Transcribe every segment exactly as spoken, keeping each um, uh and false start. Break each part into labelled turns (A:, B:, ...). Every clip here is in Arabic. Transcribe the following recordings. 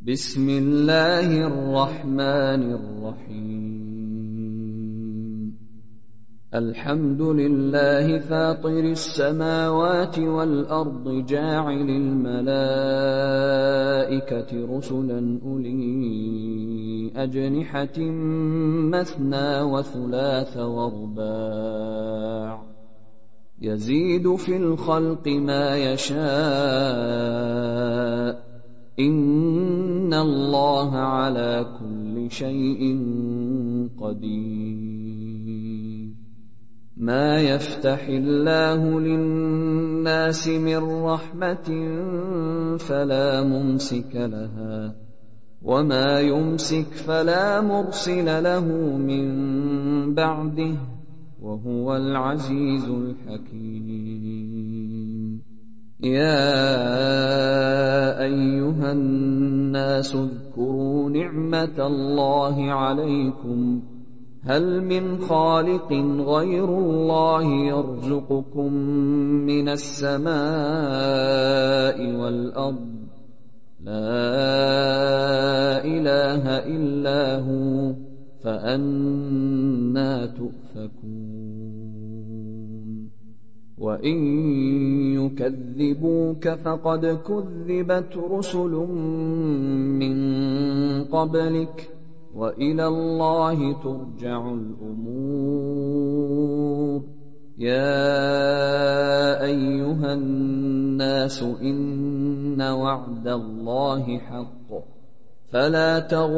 A: بسم الله الرحمن الرحيم. الحمد لله فاطر السماوات والأرض جاعل الملائكة رسلا أولي أجنحة مثنى وثلاث ورباع يزيد في الخلق ما يشاء إن الله على كل شيء قدير. ما يفتح الله للناس من رحمة فلا ممسك لها وما يمسك فلا مرسل له من بعده وهو العزيز الحكيم. يا أيها الناس اذكروا نعمة الله عليكم هل من خالق غير الله يرزقكم من السماء والأرض لا إله إلا هو فأنى تؤفكون. وإن يكذبوك فقد كذبت رسل من قبلك وإلى الله ترجع الأمور. يا أيها الناس إن وعد الله حق فلا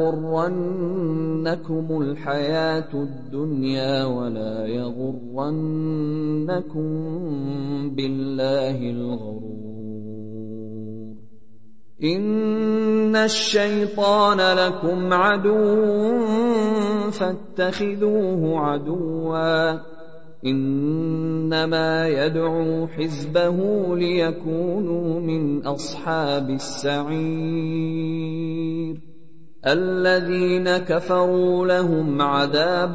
A: تغرنكم الحياة الدنيا ولا يغرنكم بالله الغرور. إن الشيطان لكم عدو فاتخذوه عدوا إنما يدعو حزبه ليكونوا من أصحاب السعير. الذين كفروا لهم عذاب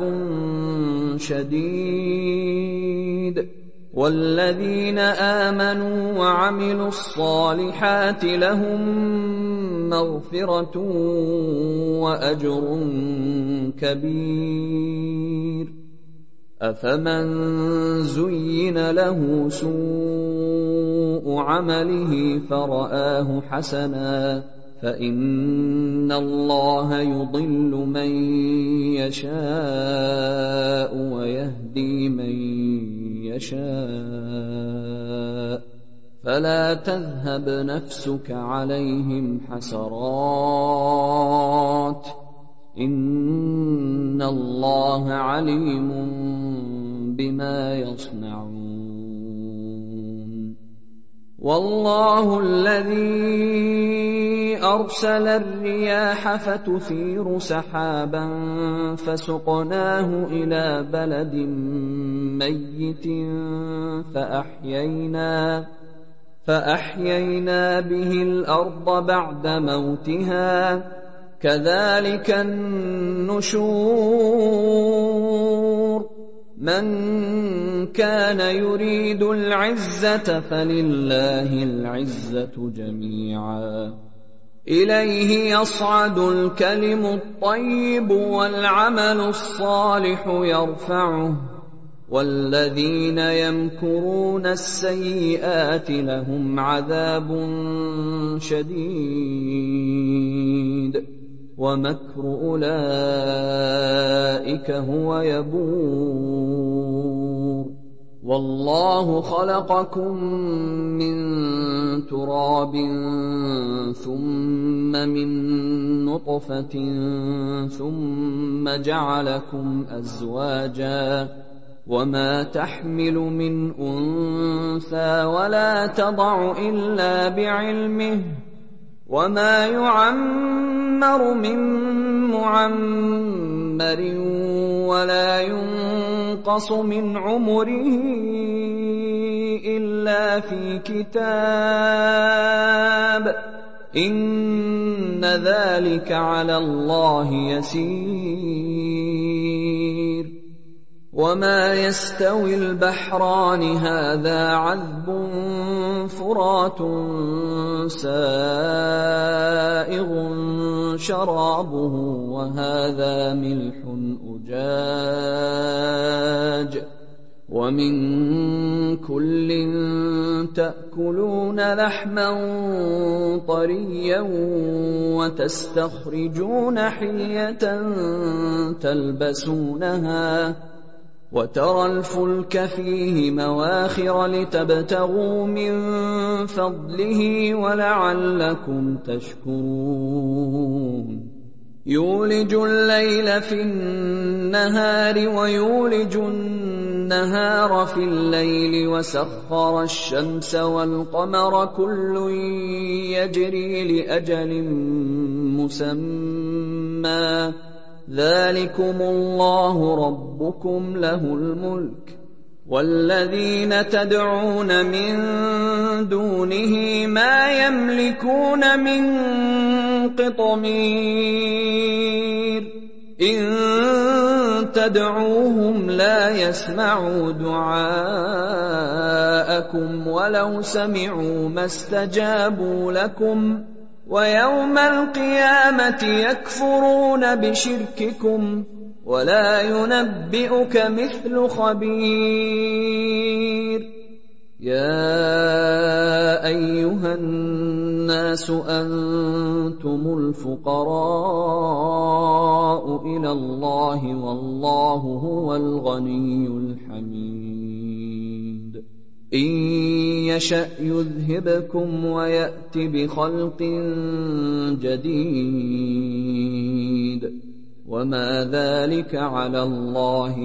A: شديد والذين آمنوا وعملوا الصالحات لهم مغفرة وأجر كبير. أفمن زين له سوء عمله فرآه حسنا فإن الله يضل من يشاء ويهدي من يشاء فلا تذهب نفسك عليهم حسرات إن الله عليم بما يصنعون. والله الذي أرسل الرياح فتثير سحابا فسقناه إلى بلد ميت فأحيينا, فأحيينا به الأرض بعد موتها كذلك النشور. من كان يريد العزة فلله العزة جميعا إليه يصعد الكلم الطيب والعمل الصالح يرفعه والذين يمكرون السيئات لهم عذاب شديد ومكر أولئك هو يبور. والله خلقكم من تراب ثم من نطفة ثم جعلكم أزواجا وما تحمل من أنثى ولا تضع إلا بعلمه وما يعمر من معمر ولا ينقص من عمره إلا في كتاب إن ذلك على الله يسير. وما يستوي البحران هذا عذب فرات سائغ شرابه وهذا ملح أجاج ومن كل تأكلون لحما طريا وتستخرجون حلية تلبسونها وترى الفلك فيه مواخر لتبتغوا من فضله ولعلكم تشكرون يولج الليل في النهار ويولج النهار في الليل وسخر الشمس والقمر كل يجري لأجل مسمى ذلكم الله ربكم له الملك والذين تدعون من دونه ما يملكون من قطمير إن تدعوهم لا يسمعوا دعاءكم ولو سمعوا ما استجابوا لكم ويوم القيامة يكفرون بشرككم ولا ينبئك مثل خبير يا أيها الناس أنتم الفقراء إلى الله والله هو الغني الحميد إن يشأ يذهبكم ويأت بخلق جديد وما ذلك على الله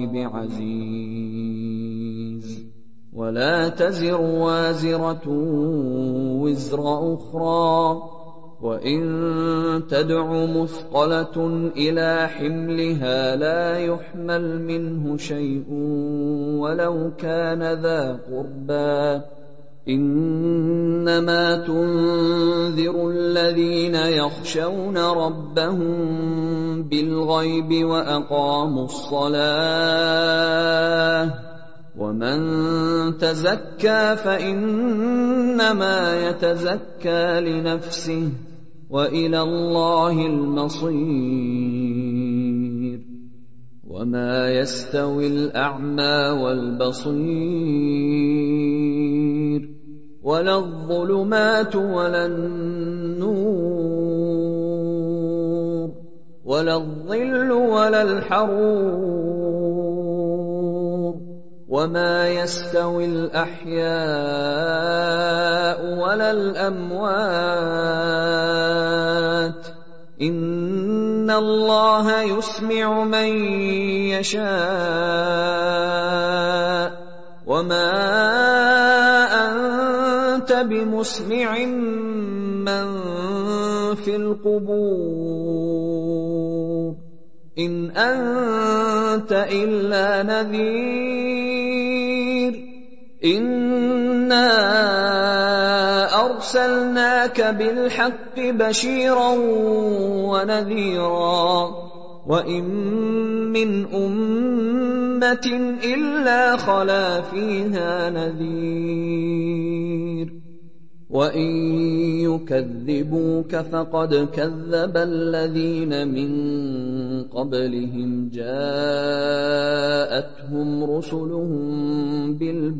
A: بعزيز ولا تزر وازرة وزر أخرى وإن تدع مثقلة إلى حملها لا يحمل منه شيء ولو كان ذا قربى إنما تنذر الذين يخشون ربهم بالغيب وأقاموا الصلاة ومن تزكى فإنما يتزكى لنفسه وإلى الله المصير وما يستوي الأعمى والبصير ولا الظلمات ولا النور ولا الظل ولا الحرور وما يستوي الأحياء ولا الأموات إن الله يسمع من يشاء وما أنت بمسمع من في القبور إن أنت إلا نذير إنا أرسلناك بالحق بشيرا ونذيرا وإن من أمة إلا خلا فيها نذير وإن يكذبوك فقد كذب الذين من قبلهم جاءتهم رسلهم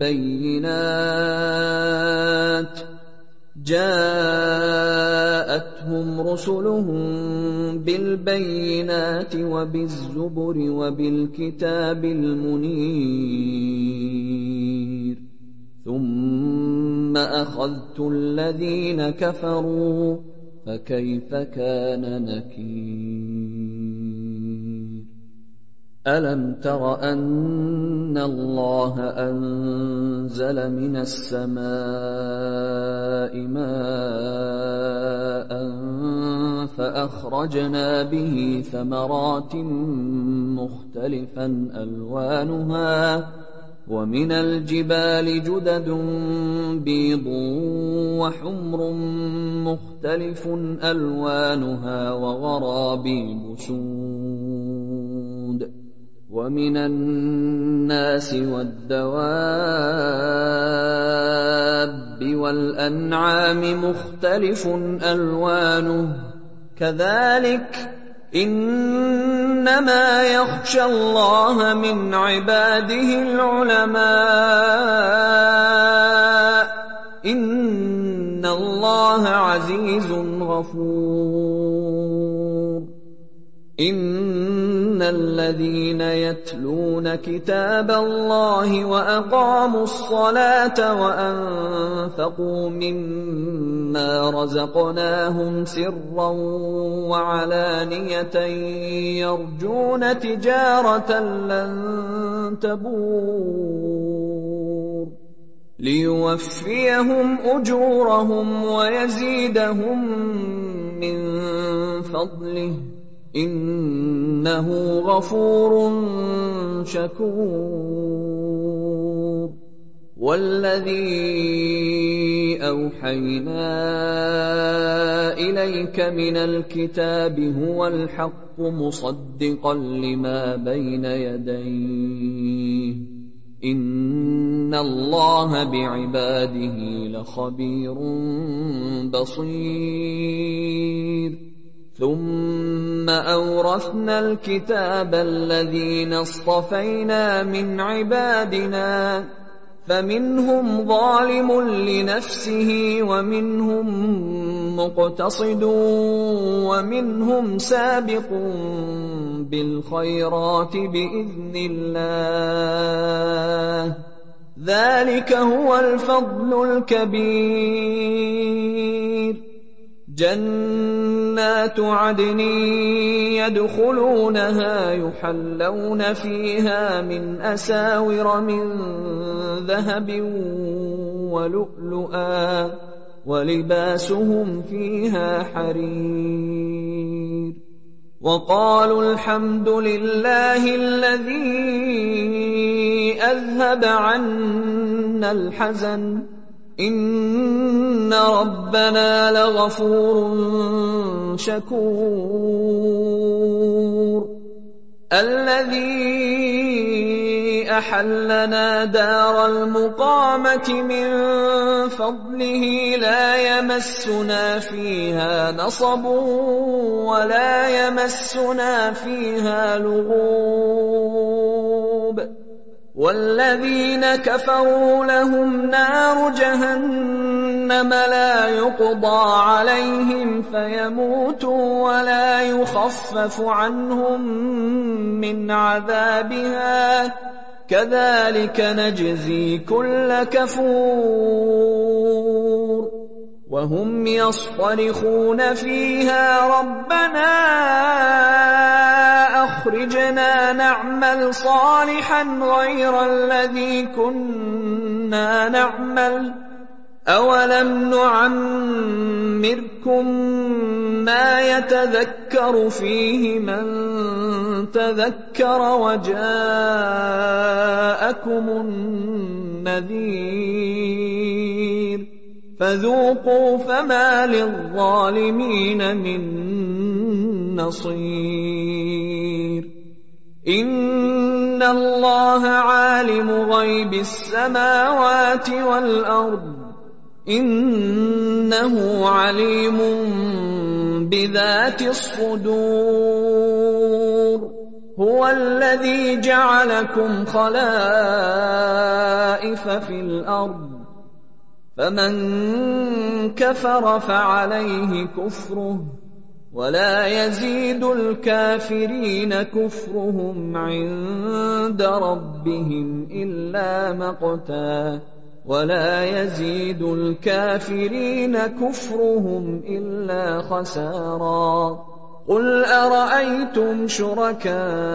A: بالبينات جاءتهم رسلهم بالبينات وبالزبر وبالكتاب المنير ثم أخذت الذين كفروا فكيف كان نكير ألم تر أن الله أنزل من السماء ماء فأخرجنا به ثمرات مختلفا ألوانها ومن الجبال جدد بيض وحمر مختلف ألوانها وغرابيب سود ومن الناس والدواب والأنعام مختلف ألوانه كذلك إنما يخشى الله من عباده العلماء إن الله عزيز غفور إن الذين يتلون كتاب الله وأقاموا الصلاة وأنفقوا مما رزقناهم سرا وعلانية يرجون تجارة لن تبور ليوفيهم أجورهم ويزيدهم من فضله إنه غفور شكور والذي أوحينا إليك من الكتاب هو الحق مصدقا لما بين يديه إن الله بعباده لخبير بصير ثم أورثنا الكتاب الذين اصطفينا من عبادنا فمنهم ظالم لنفسه ومنهم مقتصد ومنهم سابق بالخيرات بإذن الله ذلك هو الفضل الكبير جنات عدن يدخلونها يحلون فيها من أساور من ذهب ولؤلؤا ولباسهم فيها حرير وقالوا الحمد لله الذي أذهب عنا الحزن إن ربنا لغفور شكور الذي أحلنا دار المقامة من فضله لا يمسنا فيها نصب ولا يمسنا فيها لغوب والذين كفروا لهم نار جهنم لا يقضى عليهم فيموتوا ولا يخفف عنهم من عذابها كذلك نجزي كل كفور وهم يصطرخون فيها ربنا أخرجنا نعمل صالحا غير الذي كنا نعمل أولم نعمركم ما يتذكر فيه من تذكر وجاءكم النذير فذوقوا فما للظالمين من نصير إن الله عالم غيب السماوات والأرض إنه عليم بذات الصدور هو الذي جعلكم خلائف في الأرض فمن كفر فعليه كفره ولا يزيد الكافرين كفرهم عند ربهم إلا مقتا ولا يزيد الكافرين كفرهم إلا خسارا قل أرأيتم شركاءكم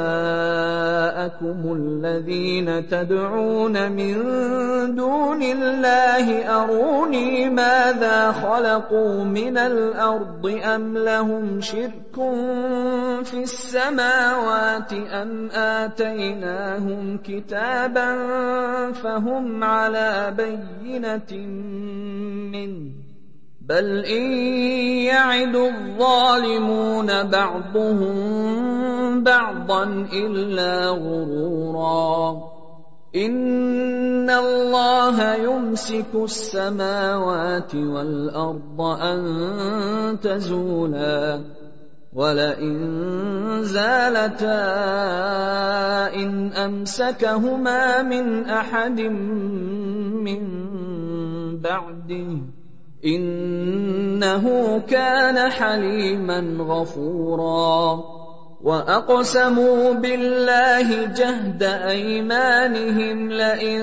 A: الذين تدعون من دون الله أروني ماذا خلقوا من الأرض أم لهم شرك في السماوات أم آتيناهم كتابا فهم على بينة منه بل إن يعد الظالمون بعضهم بعضا إلا غرورا إن الله يمسك السماوات والأرض أن تزولا وَلَئِن زَالَتَا إِنْ أَمْسَكَهُمَا مِنْ أَحَدٍ مِّن بَعْدِهِ إِنَّهُ كَانَ حَلِيمًا غَفُورًا وَأَقْسَمُوا بِاللَّهِ جَهْدَ أَيْمَانِهِمْ لَئِن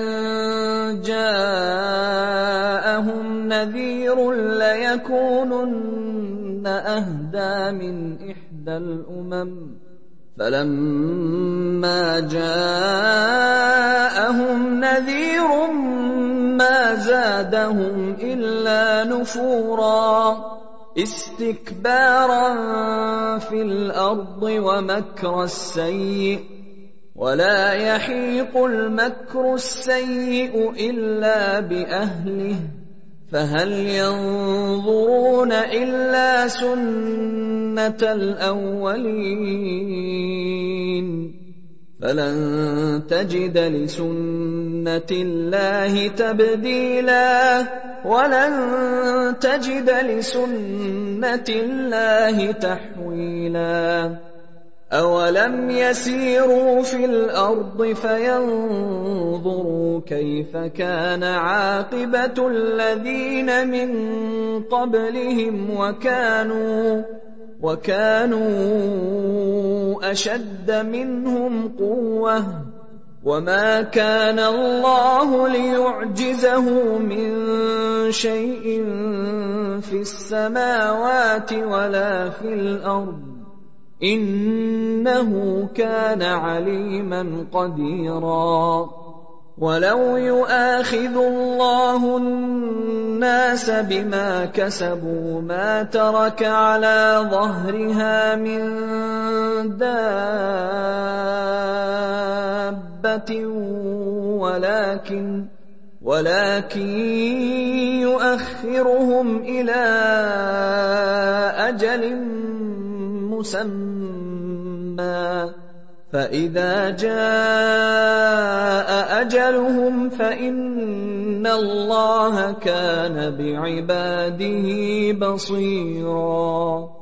A: جَاءَهُمْ نَذِيرٌ لَّيَكُونُنَّ أَهْدَىٰ مِنْ إِحْدَى الْأُمَمِ فَلَمَّا جَاءَهُمْ نَذِيرٌ مَّا زَادَهُمْ إِلَّا نُفُورًا اسْتِكْبَارًا فِي الْأَرْضِ وَمَكْرَ السَّيِّئِ ۚ وَلَا يَحِيقُ الْمَكْرُ السَّيِّئُ إِلَّا بِأَهْلِهِ ۚ فَهَلْ يَنظُرُونَ إِلَّا سُنَّتَ الْأَوَّلِينَ فَلَن تَجِدَ لِسُنَّةِ اللَّهِ تَبْدِيلًا وَلَن تَجِدَ لِسُنَّةِ اللَّهِ تَحْوِيلًا أَوَلَمْ يَسِيرُوا فِي الْأَرْضِ فَيَنظُرُوا كَيْفَ كَانَ عَاقِبَةُ الَّذِينَ مِن قَبْلِهِمْ وَكَانُوا وَكَانُوا أَشَدَّ مِنْهُمْ قُوَّةً وَمَا كَانَ اللَّهُ لِيُعْجِزَهُ مِن شَيْءٍ فِي السَّمَاوَاتِ وَلَا فِي الْأَرْضِ إِنَّهُ كَانَ عَلِيمًا قَدِيرًا وَلَوْ يُؤَاخِذُ اللَّهُ النَّاسَ بِمَا كَسَبُوا مَا تَرَكَ عَلَىٰ ظَهْرِهَا مِن دَابَّةٍ وَلَٰكِن وَلَٰكِن يُؤَخِّرُهُمْ إِلَىٰ أَجَلٍ مُّسَمًّى فَإِذَا جَاءَ أَجَلُهُمْ فَإِنَّ اللَّهَ كَانَ بِعِبَادِهِ بَصِيرًا